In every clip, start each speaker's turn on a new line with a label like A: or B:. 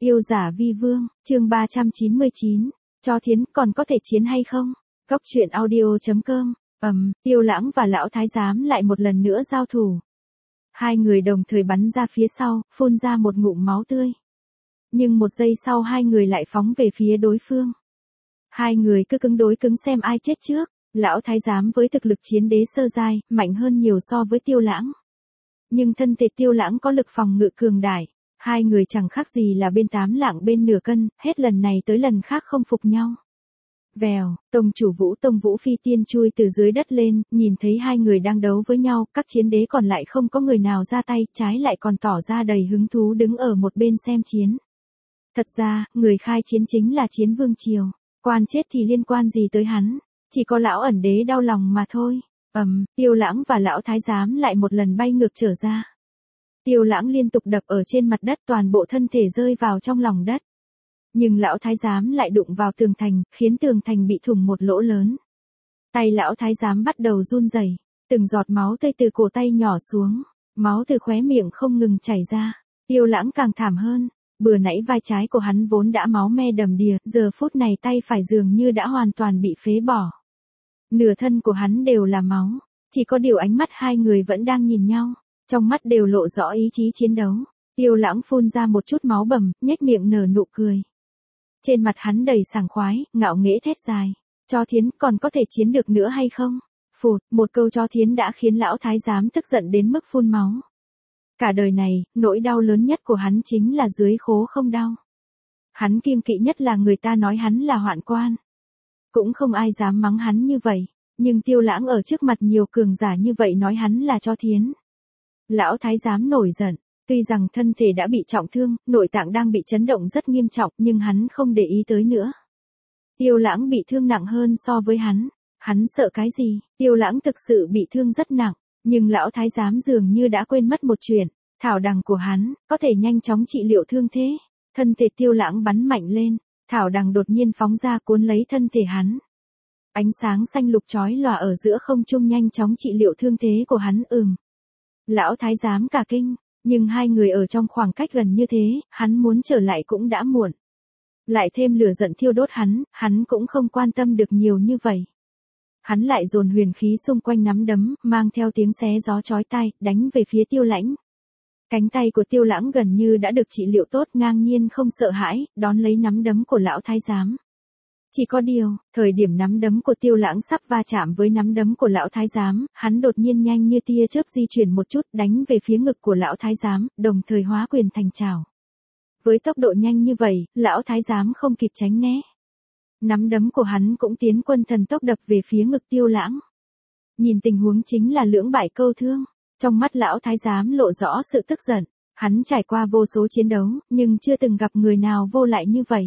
A: Yêu giả vi vương, chương 399, cho thiến còn có thể chiến hay không? Góc truyện audio.com, Tiêu Lãng và lão thái giám lại một lần nữa giao thủ. Hai người đồng thời bắn ra phía sau, phun ra một ngụm máu tươi. Nhưng một giây sau hai người lại phóng về phía đối phương. Hai người cứ cứng đối cứng xem ai chết trước, lão thái giám với thực lực chiến đế sơ giai, mạnh hơn nhiều so với Tiêu Lãng. Nhưng thân thể Tiêu Lãng có lực phòng ngự cường đại. Hai người chẳng khác gì là bên 8 lạng bên nửa cân, hết lần này tới lần khác không phục nhau. Vèo, tông chủ Tông Vũ Phi Tiên chui từ dưới đất lên, nhìn thấy hai người đang đấu với nhau, các chiến đế còn lại không có người nào ra tay, trái lại còn tỏ ra đầy hứng thú đứng ở một bên xem chiến. Thật ra, người khai chiến chính là Chiến Vương Triều, quan chết thì liên quan gì tới hắn, chỉ có lão ẩn đế đau lòng mà thôi. Tiêu Lãng và lão thái giám lại một lần bay ngược trở ra. Tiêu Lãng liên tục đập ở trên mặt đất, toàn bộ thân thể rơi vào trong lòng đất. Nhưng lão thái giám lại đụng vào tường thành, khiến tường thành bị thủng một lỗ lớn. Tay lão thái giám bắt đầu run rẩy, từng giọt máu tươi từ cổ tay nhỏ xuống, máu từ khóe miệng không ngừng chảy ra. Tiêu Lãng càng thảm hơn, bữa nãy vai trái của hắn vốn đã máu me đầm đìa, giờ phút này tay phải dường như đã hoàn toàn bị phế bỏ. Nửa thân của hắn đều là máu, chỉ có điều ánh mắt hai người vẫn đang nhìn nhau. Trong mắt đều lộ rõ ý chí chiến đấu. Tiêu Lãng phun ra một chút máu bầm, nhếch miệng nở nụ cười. Trên mặt hắn đầy sảng khoái, ngạo nghễ thét dài. Cho thiến còn có thể chiến được nữa hay không? Phụt, một câu cho thiến đã khiến lão thái giám tức giận đến mức phun máu. Cả đời này, nỗi đau lớn nhất của hắn chính là dưới khố không đau. Hắn kiêng kỵ nhất là người ta nói hắn là hoạn quan. Cũng không ai dám mắng hắn như vậy, nhưng Tiêu Lãng ở trước mặt nhiều cường giả như vậy nói hắn là cho thiến. Lão thái giám nổi giận, tuy rằng thân thể đã bị trọng thương, nội tạng đang bị chấn động rất nghiêm trọng, nhưng hắn không để ý tới nữa. Tiêu Lãng bị thương nặng hơn so với hắn sợ cái gì? Tiêu Lãng thực sự bị thương rất nặng, nhưng lão thái giám dường như đã quên mất một chuyện, thảo đằng của hắn có thể nhanh chóng trị liệu thương thế. Thân thể Tiêu Lãng bắn mạnh lên, thảo đằng đột nhiên phóng ra cuốn lấy thân thể hắn. Ánh sáng xanh lục chói lòa ở giữa không trung nhanh chóng trị liệu thương thế của hắn. Lão thái giám cả kinh, nhưng hai người ở trong khoảng cách gần như thế, hắn muốn trở lại cũng đã muộn. Lại thêm lửa giận thiêu đốt hắn cũng không quan tâm được nhiều như vậy. Hắn lại dồn huyền khí xung quanh nắm đấm, mang theo tiếng xé gió chói tai, đánh về phía Tiêu Lãng. Cánh tay của Tiêu Lãng gần như đã được trị liệu tốt, ngang nhiên không sợ hãi, đón lấy nắm đấm của lão thái giám. Chỉ có điều, thời điểm nắm đấm của Tiêu Lãng sắp va chạm với nắm đấm của lão thái giám, hắn đột nhiên nhanh như tia chớp di chuyển một chút, đánh về phía ngực của lão thái giám, đồng thời hóa quyền thành trảo. Với tốc độ nhanh như vậy, lão thái giám không kịp tránh né. Nắm đấm của hắn cũng tiến quân thần tốc đập về phía ngực Tiêu Lãng. Nhìn tình huống chính là lưỡng bại câu thương, trong mắt lão thái giám lộ rõ sự tức giận. Hắn trải qua vô số chiến đấu, nhưng chưa từng gặp người nào vô lại như vậy.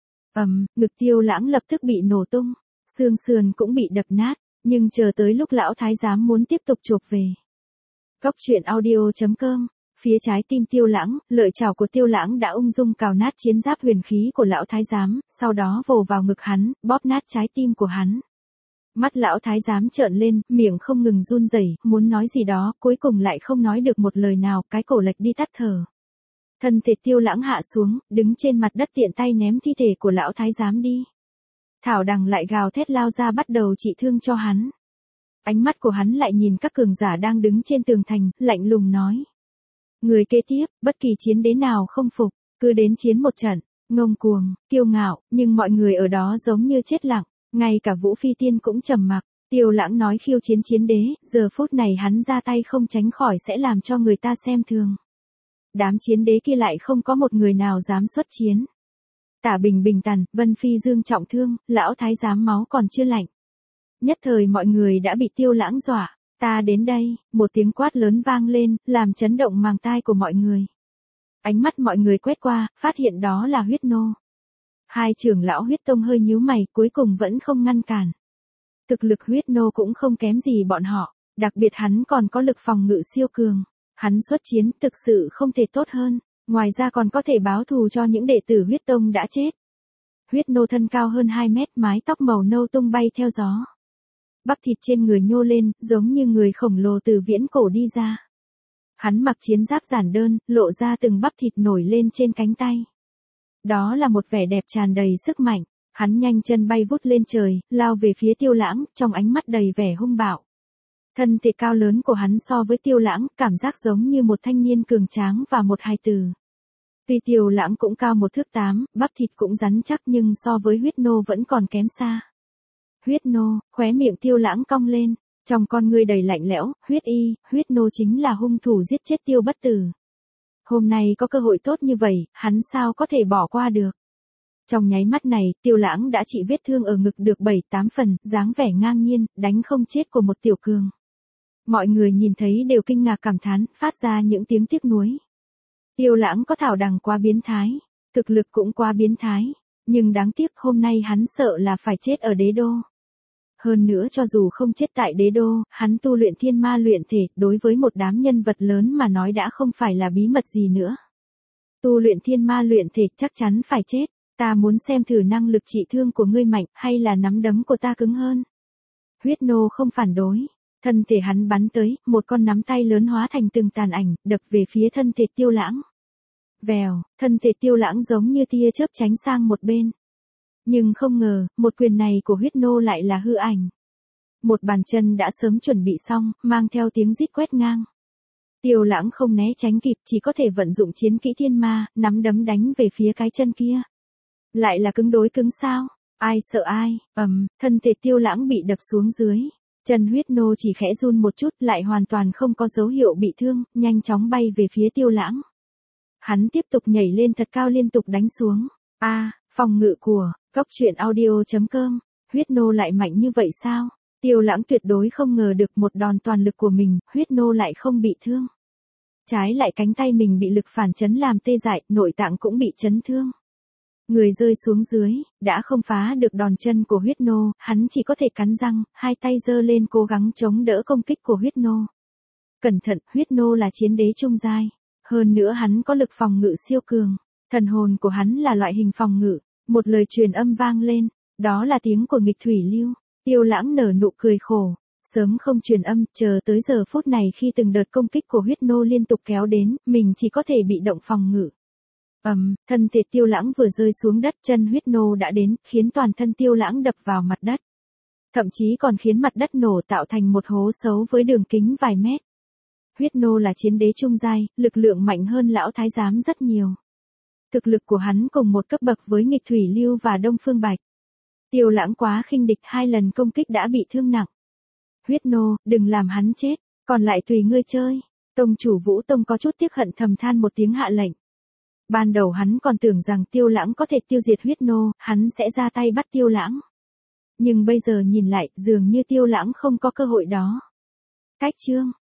A: Ngực Tiêu Lãng lập tức bị nổ tung, xương sườn cũng bị đập nát, nhưng chờ tới lúc lão thái giám muốn tiếp tục chộp về. Góc truyện audio.com, phía trái tim Tiêu Lãng, lợi chảo của Tiêu Lãng đã ung dung cào nát chiến giáp huyền khí của lão thái giám, sau đó vồ vào ngực hắn, bóp nát trái tim của hắn. Mắt lão thái giám trợn lên, miệng không ngừng run rẩy, muốn nói gì đó, cuối cùng lại không nói được một lời nào, cái cổ lệch đi tắt thở. Thân thể Tiêu Lãng hạ xuống, đứng trên mặt đất tiện tay ném thi thể của lão thái giám đi. Thảo đằng lại gào thét lao ra bắt đầu trị thương cho hắn. Ánh mắt của hắn lại nhìn các cường giả đang đứng trên tường thành, lạnh lùng nói. Người kế tiếp, bất kỳ chiến đế nào không phục, cứ đến chiến một trận, ngông cuồng, kiêu ngạo, nhưng mọi người ở đó giống như chết lặng, ngay cả Vũ Phi Tiên cũng trầm mặc. Tiêu Lãng nói khiêu chiến chiến đế, giờ phút này hắn ra tay không tránh khỏi sẽ làm cho người ta xem thường. Đám chiến đế kia lại không có một người nào dám xuất chiến. Tả Bình Bình tàn, Vân Phi Dương trọng thương, lão thái giám máu còn chưa lạnh. Nhất thời mọi người đã bị Tiêu Lãng dọa. Ta đến đây, một tiếng quát lớn vang lên, làm chấn động màng tai của mọi người. Ánh mắt mọi người quét qua, phát hiện đó là Huyết Nô. Hai trưởng lão Huyết Tông hơi nhíu mày, cuối cùng vẫn không ngăn cản. Thực lực Huyết Nô cũng không kém gì bọn họ, đặc biệt hắn còn có lực phòng ngự siêu cường. Hắn xuất chiến thực sự không thể tốt hơn, ngoài ra còn có thể báo thù cho những đệ tử Huyết Tông đã chết. Huyết Nô thân cao hơn 2 mét, mái tóc màu nâu tung bay theo gió. Bắp thịt trên người nhô lên, giống như người khổng lồ từ viễn cổ đi ra. Hắn mặc chiến giáp giản đơn, lộ ra từng bắp thịt nổi lên trên cánh tay. Đó là một vẻ đẹp tràn đầy sức mạnh. Hắn nhanh chân bay vút lên trời, lao về phía Tiêu Lãng, trong ánh mắt đầy vẻ hung bạo. Thân thể cao lớn của hắn so với Tiêu Lãng, cảm giác giống như một thanh niên cường tráng và một hài tử. Tuy Tiêu Lãng cũng cao 1 thước 8, bắp thịt cũng rắn chắc nhưng so với Huyết Nô vẫn còn kém xa. Huyết Nô, khóe miệng Tiêu Lãng cong lên, trong con ngươi đầy lạnh lẽo, Huyết Nô chính là hung thủ giết chết Tiêu Bất Tử. Hôm nay có cơ hội tốt như vậy, hắn sao có thể bỏ qua được. Trong nháy mắt này, Tiêu Lãng đã trị vết thương ở ngực được 7-8 phần, dáng vẻ ngang nhiên, đánh không chết của một tiểu cường. Mọi người nhìn thấy đều kinh ngạc cảm thán, phát ra những tiếng tiếc nuối. Tiêu Lãng có thảo đằng quá biến thái, thực lực cũng quá biến thái, nhưng đáng tiếc hôm nay hắn sợ là phải chết ở đế đô. Hơn nữa cho dù không chết tại đế đô, hắn tu luyện thiên ma luyện thể, đối với một đám nhân vật lớn mà nói đã không phải là bí mật gì nữa. Tu luyện thiên ma luyện thể chắc chắn phải chết, ta muốn xem thử năng lực trị thương của ngươi mạnh hay là nắm đấm của ta cứng hơn. Huyết Nô không phản đối, thân thể hắn bắn tới, một con nắm tay lớn hóa thành từng tàn ảnh, đập về phía thân thể Tiêu Lãng. Vèo, thân thể Tiêu Lãng giống như tia chớp tránh sang một bên. Nhưng không ngờ, một quyền này của Huyết Nô lại là hư ảnh. Một bàn chân đã sớm chuẩn bị xong, mang theo tiếng rít quét ngang. Tiêu Lãng không né tránh kịp, chỉ có thể vận dụng chiến kỹ thiên ma, nắm đấm đánh về phía cái chân kia. Lại là cứng đối cứng sao? Ai sợ ai? Thân thể Tiêu Lãng bị đập xuống dưới. Chân Huyết Nô chỉ khẽ run một chút, lại hoàn toàn không có dấu hiệu bị thương, nhanh chóng bay về phía Tiêu Lãng. Hắn tiếp tục nhảy lên thật cao liên tục đánh xuống. Phòng ngự của Goctruyện.audio.com. Huyết Nô lại mạnh như vậy sao? Tiêu Lãng tuyệt đối không ngờ được một đòn toàn lực của mình, Huyết Nô lại không bị thương. Trái lại cánh tay mình bị lực phản chấn làm tê dại, nội tạng cũng bị chấn thương. Người rơi xuống dưới, đã không phá được đòn chân của Huyết Nô, hắn chỉ có thể cắn răng, hai tay giơ lên cố gắng chống đỡ công kích của Huyết Nô. Cẩn thận, Huyết Nô là chiến đế trung giai. Hơn nữa hắn có lực phòng ngự siêu cường. Thần hồn của hắn là loại hình phòng ngự. Một lời truyền âm vang lên, đó là tiếng của nghịch thủy lưu. Tiêu Lãng nở nụ cười khổ. Sớm không truyền âm, chờ tới giờ phút này khi từng đợt công kích của Huyết Nô liên tục kéo đến, mình chỉ có thể bị động phòng ngự. Thân thể Tiêu Lãng vừa rơi xuống đất, chân Huyết Nô đã đến, khiến toàn thân Tiêu Lãng đập vào mặt đất. Thậm chí còn khiến mặt đất nổ tạo thành một hố sâu với đường kính vài mét. Huyết Nô là chiến đế trung giai, lực lượng mạnh hơn lão thái giám rất nhiều. Thực lực của hắn cùng một cấp bậc với nghịch thủy lưu và Đông Phương Bạch. Tiêu Lãng quá khinh địch, 2 lần công kích đã bị thương nặng. Huyết Nô, đừng làm hắn chết, còn lại tùy ngươi chơi. Tông chủ Vũ Tông có chút tiếc hận thầm than một tiếng hạ lệnh. Ban đầu hắn còn tưởng rằng Tiêu Lãng có thể tiêu diệt Huyết Nô, hắn sẽ ra tay bắt Tiêu Lãng. Nhưng bây giờ nhìn lại, dường như Tiêu Lãng không có cơ hội đó. Cách chương